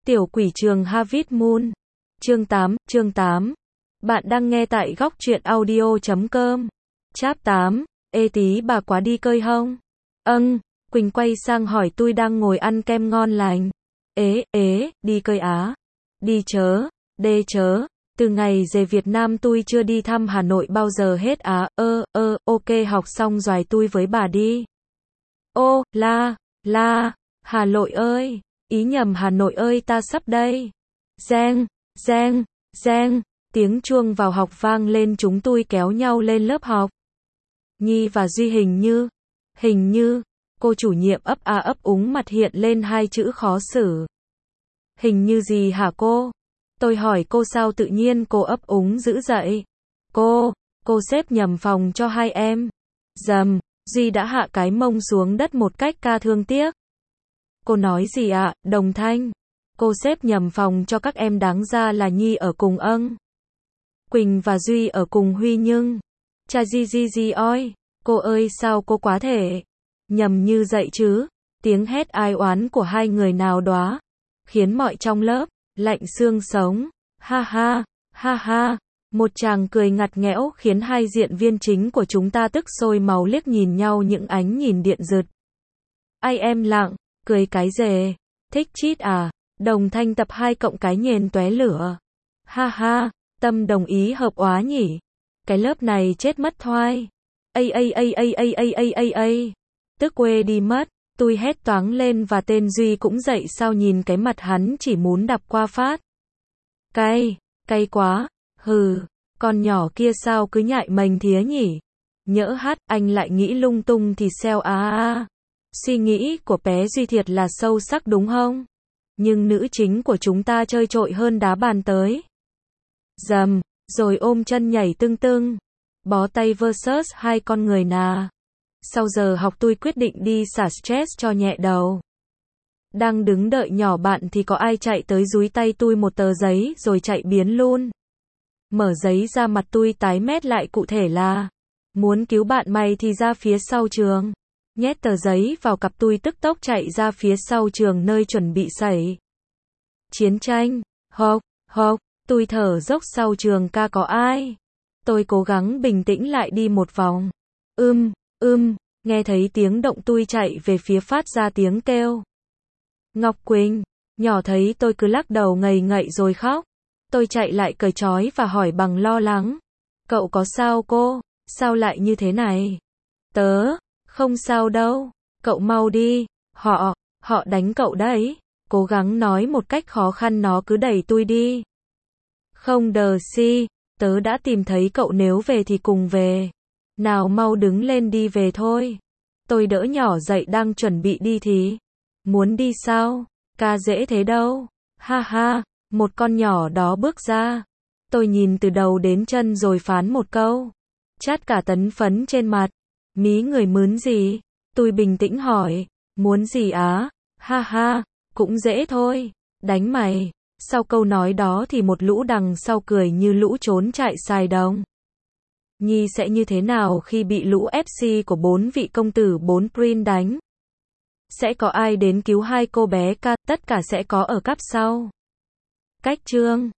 Tiểu quỷ trường Harvest Moon. Chương 8. Bạn đang nghe tại góc truyện audio.com. Chap 8. Ê tí bà quá đi cơi hông? Quỳnh quay sang hỏi tôi đang ngồi ăn kem ngon lành. Đi cơi á? Đi chớ, đê chớ. Từ ngày về Việt Nam tôi chưa đi thăm Hà Nội bao giờ hết á. Ok học xong rồi tôi với bà đi. Ô, Hà Nội ơi. Ý nhầm Hà Nội ơi ta sắp đây. Reng, tiếng chuông vào học vang lên, chúng tôi kéo nhau lên lớp học. Nhi và Duy hình như, cô chủ nhiệm ấp úng mặt hiện lên hai chữ khó xử. Hình như gì hả cô? Tôi hỏi cô sao tự nhiên cô ấp úng dữ vậy? Cô xếp nhầm phòng cho hai em. Dầm, Duy đã hạ cái mông xuống đất một cách ca thương tiếc. Cô nói gì ạ, Đồng Thanh? Cô xếp nhầm phòng cho các em, đáng ra là Nhi ở cùng Quỳnh và Duy ở cùng Huy nhưng... Cha gì oi, cô ơi sao cô quá thể nhầm như vậy chứ? Tiếng hét ai oán của hai người nào đó khiến mọi trong lớp lạnh xương sống. Ha ha. Một tràng cười ngặt nghẽo khiến hai diễn viên chính của chúng ta tức sôi máu, liếc nhìn nhau những ánh nhìn điện rực. Ai em lặng, cười cái rề, thích chít à? Đồng Thanh tập 2 cộng cái nhền tóe lửa. Ha, Tâm đồng ý hợp óa nhỉ. Cái lớp này chết mất thoai. Tức quê đi mất. Tôi hét toáng lên và tên Duy cũng dậy, sao nhìn cái mặt hắn chỉ muốn đập qua phát. Cay quá. Hừ, con nhỏ kia sao cứ nhại mình thía nhỉ? Nhỡ hát anh lại nghĩ lung tung thì sao Suy nghĩ của bé Duy thiệt là sâu sắc đúng không? Nhưng nữ chính của chúng ta chơi trội hơn đá bàn tới. Dầm, rồi ôm chân nhảy tưng. Bó tay versus hai con người nà. Sau giờ học tôi quyết định đi xả stress cho nhẹ đầu. Đang đứng đợi nhỏ bạn thì có ai chạy tới dúi tay tôi một tờ giấy rồi chạy biến luôn. Mở giấy ra, mặt tôi tái mét lại, cụ thể là muốn cứu bạn mày thì ra phía sau trường. Nhét tờ giấy vào cặp, tôi tức tốc chạy ra phía sau trường nơi chuẩn bị xảy chiến tranh. Hộc, tôi thở dốc, sau trường ca có ai? Tôi cố gắng bình tĩnh lại, đi một vòng. Nghe thấy tiếng động tôi chạy về phía phát ra tiếng kêu. Ngọc Quỳnh, nhỏ thấy tôi cứ lắc đầu ngây ngậy rồi khóc. Tôi chạy lại cởi trói và hỏi bằng lo lắng. Cậu có sao cô? Sao lại như thế này? Tớ không sao đâu. Cậu mau đi. Họ đánh cậu đấy. Cố gắng nói một cách khó khăn, nó cứ đẩy tôi đi. Không đờ si. Tớ đã tìm thấy cậu, nếu về thì cùng về. Nào mau đứng lên đi về thôi. Tôi đỡ nhỏ dậy đang chuẩn bị đi thì. Muốn đi sao? Ca dễ thế đâu. Ha. Một con nhỏ đó bước ra. Tôi nhìn từ đầu đến chân rồi phán một câu. Chát cả tấn phấn trên mặt. Mí người mướn gì? Tôi bình tĩnh hỏi. Muốn gì á? Ha, cũng dễ thôi. Đánh mày. Sau câu nói đó thì một lũ đằng sau cười như lũ trốn chạy xài đồng. Nhi sẽ như thế nào khi bị lũ FC của 4 vị công tử 4 Prince đánh? Sẽ có ai đến cứu hai cô bé ca? Tất cả sẽ có ở cáp sau. Cách chương